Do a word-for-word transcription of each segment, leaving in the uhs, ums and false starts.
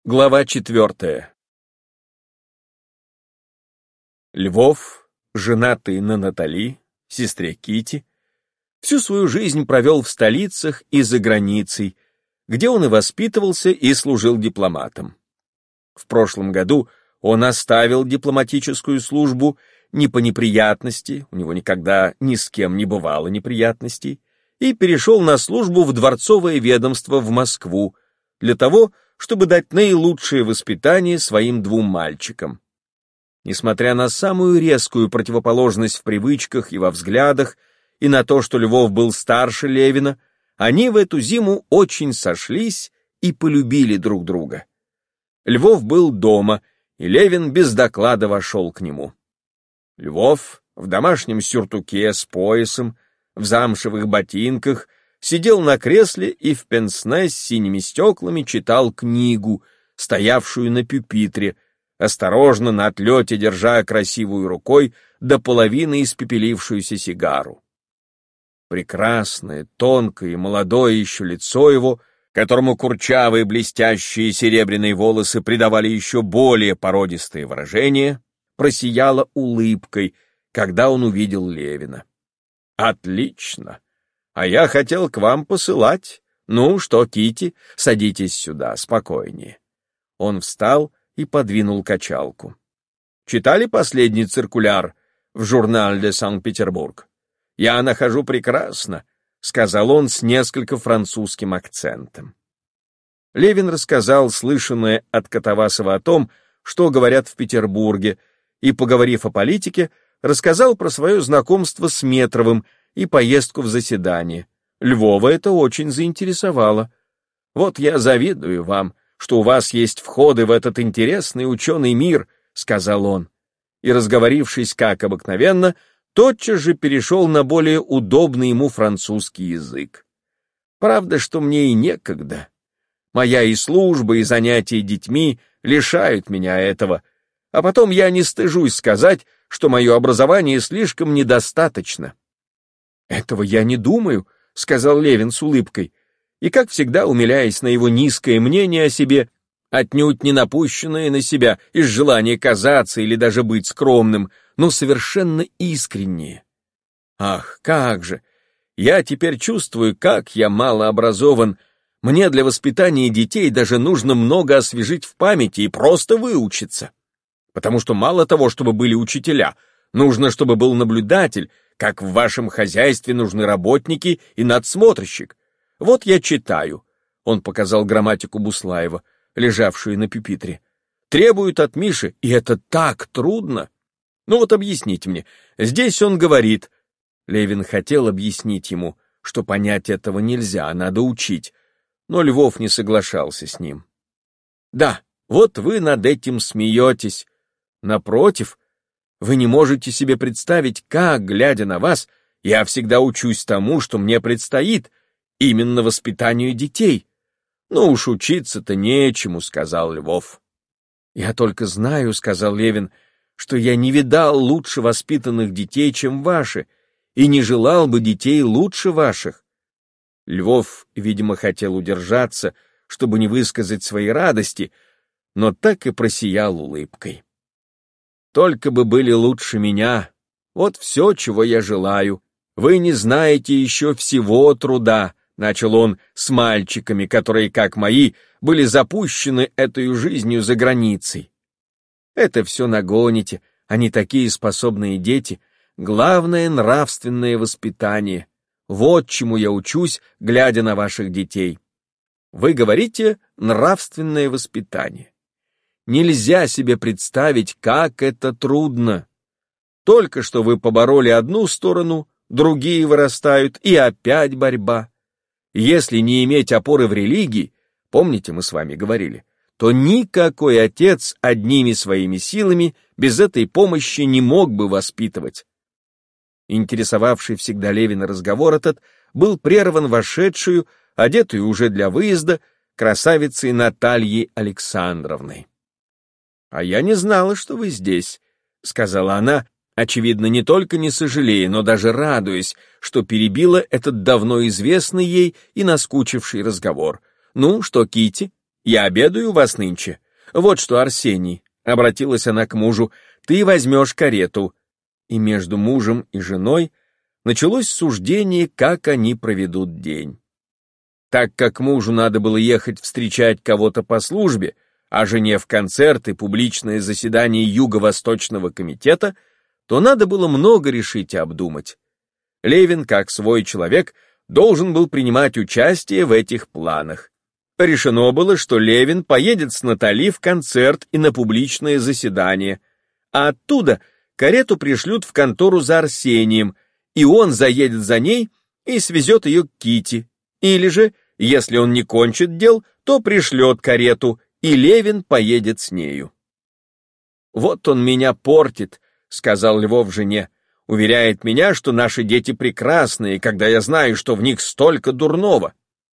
Глава четвертая. Львов, женатый на Натали, сестре Кити, всю свою жизнь провел в столицах и за границей, где он и воспитывался, и служил дипломатом. В прошлом году он оставил дипломатическую службу не по неприятности, у него никогда ни с кем не бывало неприятностей, и перешел на службу в дворцовое ведомство в Москву для того, чтобы дать наилучшее воспитание своим двум мальчикам. Несмотря на самую резкую противоположность в привычках и во взглядах, и на то, что Львов был старше Левина, они в эту зиму очень сошлись и полюбили друг друга. Львов был дома, и Левин без доклада вошел к нему. Львов в домашнем сюртуке с поясом, в замшевых ботинках, сидел на кресле и в пенсне с синими стеклами читал книгу, стоявшую на пюпитре, осторожно на отлете держа красивую рукой до половины испепелившуюся сигару. Прекрасное, тонкое и молодое еще лицо его, которому курчавые блестящие серебряные волосы придавали еще более породистое выражение, просияло улыбкой, когда он увидел Левина. «Отлично! А я хотел к вам посылать. Ну что, Кити, садитесь сюда, спокойнее». Он встал и подвинул качалку. «Читали последний циркуляр в журнале де Санкт-Петербург? Я нахожу прекрасно», — сказал он с несколько французским акцентом. Левин рассказал слышанное от Катавасова о том, что говорят в Петербурге, и, поговорив о политике, рассказал про свое знакомство с Метровым и поездку в заседание. Львова это очень заинтересовало. «Вот я завидую вам, что у вас есть входы в этот интересный ученый мир», — сказал он. И, разговорившись как обыкновенно, тотчас же перешел на более удобный ему французский язык. «Правда, что мне и некогда. Моя и служба, и занятия детьми лишают меня этого, а потом я не стыжусь сказать, что мое образование слишком недостаточно». «Этого я не думаю», — сказал Левин с улыбкой, и, как всегда, умиляясь на его низкое мнение о себе, отнюдь не напущенное на себя из желания казаться или даже быть скромным, но совершенно искреннее. «Ах, как же! Я теперь чувствую, как я малообразован. Мне для воспитания детей даже нужно много освежить в памяти и просто выучиться. Потому что мало того, чтобы были учителя, нужно, чтобы был наблюдатель, как в вашем хозяйстве нужны работники и надсмотрщик. Вот я читаю», — он показал грамматику Буслаева, лежавшую на пюпитре. «Требуют от Миши, и это так трудно. Ну вот объясните мне, здесь он говорит...» Левин хотел объяснить ему, что понять этого нельзя, надо учить, но Львов не соглашался с ним. «Да, вот вы над этим смеетесь. Напротив, вы не можете себе представить, как, глядя на вас, я всегда учусь тому, что мне предстоит, именно воспитанию детей. Ну уж учиться-то нечему», — сказал Львов. «Я только знаю», — сказал Левин, — «что я не видал лучше воспитанных детей, чем ваши, и не желал бы детей лучше ваших». Львов, видимо, хотел удержаться, чтобы не высказать своей радости, но так и просиял улыбкой. «Только бы были лучше меня. Вот все, чего я желаю. Вы не знаете еще всего труда», — начал он с мальчиками, которые, как мои, были запущены этой жизнью за границей. «Это все нагоните, они такие способные дети. Главное — нравственное воспитание. Вот чему я учусь, глядя на ваших детей. Вы говорите «нравственное воспитание». Нельзя себе представить, как это трудно. Только что вы побороли одну сторону, другие вырастают, и опять борьба. Если не иметь опоры в религии, помните, мы с вами говорили, то никакой отец одними своими силами без этой помощи не мог бы воспитывать. Интересовавший всегда Левина разговор этот был прерван вошедшую, одетую уже для выезда, красавицей Натальей Александровной. «А я не знала, что вы здесь», — сказала она, очевидно, не только не сожалея, но даже радуясь, что перебила этот давно известный ей и наскучивший разговор. «Ну, что, Кити, Я обедаю у вас нынче. Вот что, Арсений, — обратилась она к мужу, — ты возьмешь карету. И между мужем и женой началось суждение, как они проведут день. Так как мужу надо было ехать встречать кого-то по службе, а жене в концерт и публичное заседание Юго-Восточного комитета, то надо было много решить и обдумать. Левин, как свой человек, должен был принимать участие в этих планах. Решено было, что Левин поедет с Натали в концерт и на публичное заседание, а оттуда карету пришлют в контору за Арсением, и он заедет за ней и свезет ее к Ките. Или же, если он не кончит дел, то пришлет карету, и Левин поедет с нею. «Вот он меня портит», — сказал Львов жене, — «уверяет меня, что наши дети прекрасные, когда я знаю, что в них столько дурного».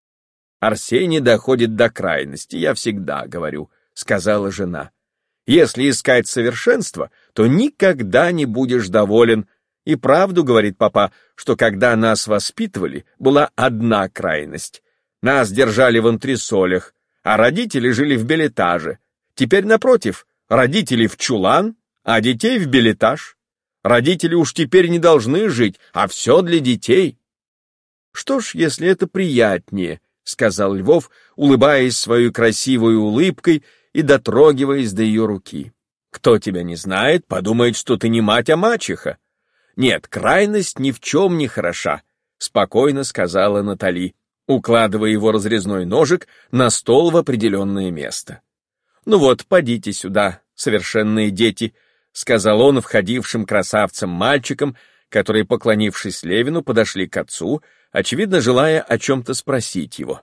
«Арсений доходит до крайности, я всегда говорю», — сказала жена. «Если искать совершенство, то никогда не будешь доволен. И правду говорит папа, что когда нас воспитывали, была одна крайность. Нас держали в антресолях, а родители жили в бельэтаже. Теперь, напротив, родители в чулан, а детей в бельэтаж. Родители уж теперь не должны жить, а все для детей». «Что ж, если это приятнее», — сказал Львов, улыбаясь своей красивой улыбкой и дотрогиваясь до ее руки. «Кто тебя не знает, подумает, что ты не мать, а мачеха». «Нет, крайность ни в чем не хороша», — спокойно сказала Натали, укладывая его разрезной ножик на стол в определенное место. «Ну вот, подите сюда, совершенные дети», — сказал он входившим красавцам-мальчикам, которые, поклонившись Левину, подошли к отцу, очевидно, желая о чем-то спросить его.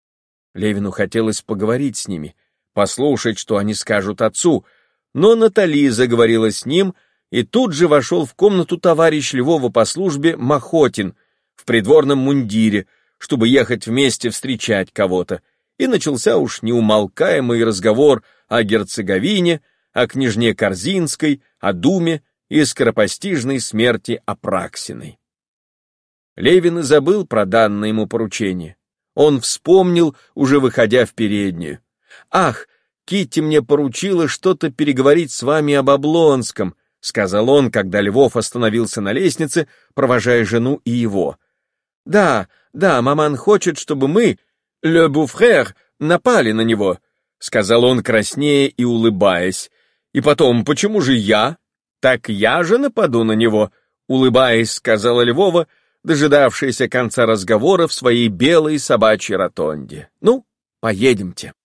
Левину хотелось поговорить с ними, послушать, что они скажут отцу, но Натали заговорила с ним, и тут же вошел в комнату товарищ Львова по службе Махотин в придворном мундире, чтобы ехать вместе встречать кого-то, и начался уж неумолкаемый разговор о герцоговине, о княжне Корзинской, о думе и скоропостижной смерти Апраксиной. Левин и забыл про данное ему поручение. Он вспомнил, уже выходя в переднюю. «Ах, Китти мне поручила что-то переговорить с вами об Облонском», — сказал он, когда Львов остановился на лестнице, провожая жену и его. «Да, да, маман хочет, чтобы мы, ле буфрер, напали на него», — сказал он краснея и улыбаясь. «И потом, почему же я? Так я же нападу на него», — улыбаясь, сказала Львова, дожидавшаяся конца разговора в своей белой собачьей ротонде. «Ну, поедемте».